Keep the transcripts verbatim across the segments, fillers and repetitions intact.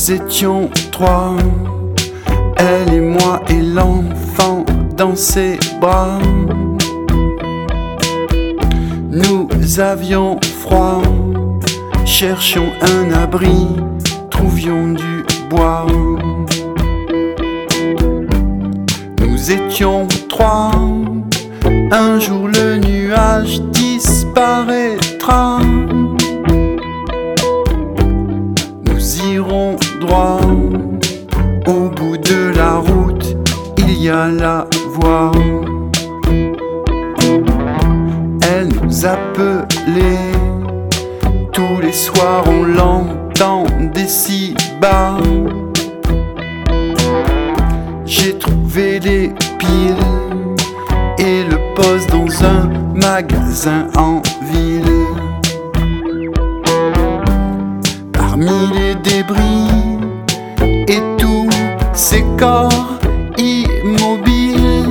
Nous étions trois, elle et moi et l'enfant dans ses bras. Nous avions froid, cherchions un abri, trouvions du bois. Nous étions trois, un jour le nuage disparaîtra. Nous irons droit, au bout de la route, il y a la voie. Elle nous appelait, tous les soirs on l'entendait si bas. J'ai trouvé les piles et le poste dans un magasin en ville. Parmi les débris et tous ces corps immobiles,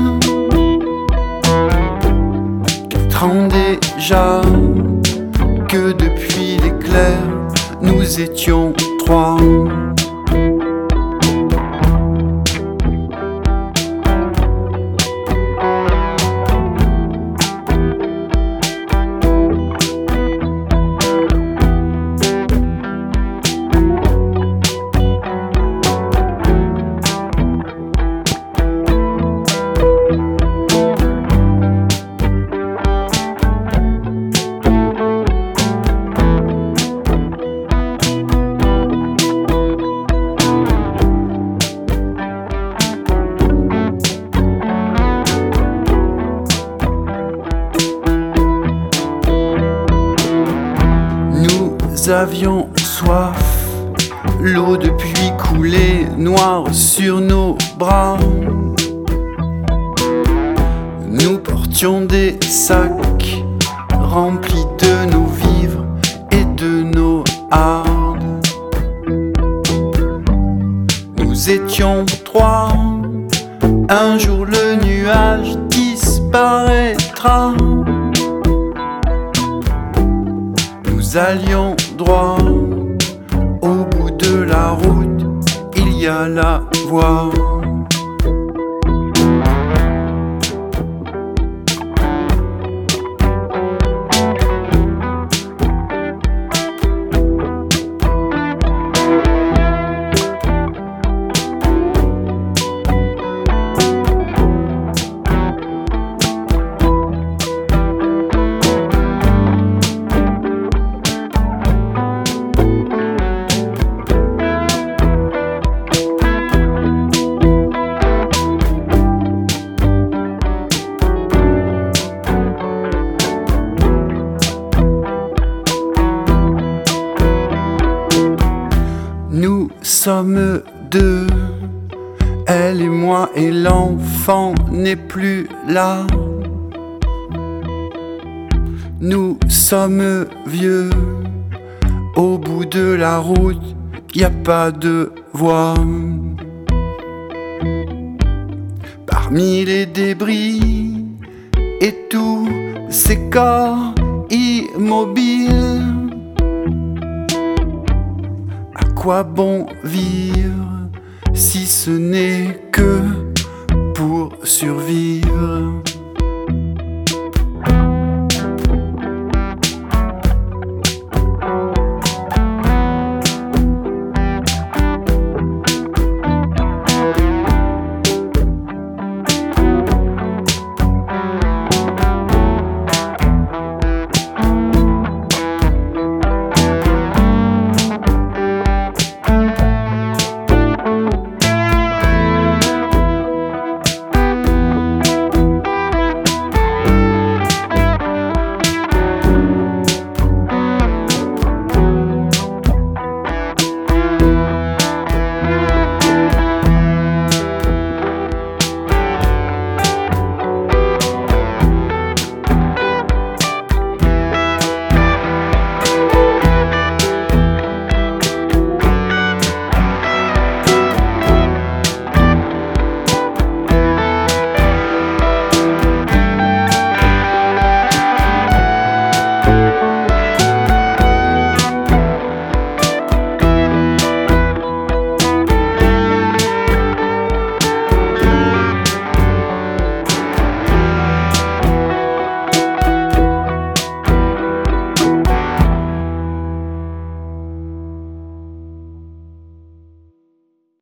quatre ans déjà que depuis l'éclair nous étions trois. Nous avions soif, l'eau de pluie coulait noire sur nos bras. Nous portions des sacs remplis de nos vivres et de nos hardes. Nous étions trois, un jour le nuage disparaîtra. Nous allions droit, au bout de la route, il y a la voie. Nous sommes deux, elle et moi, et l'enfant n'est plus là. Nous sommes vieux, au bout de la route, y a pas de voie. Parmi les débris et tous ces corps immobiles, à quoi bon vivre si ce n'est que pour survivre?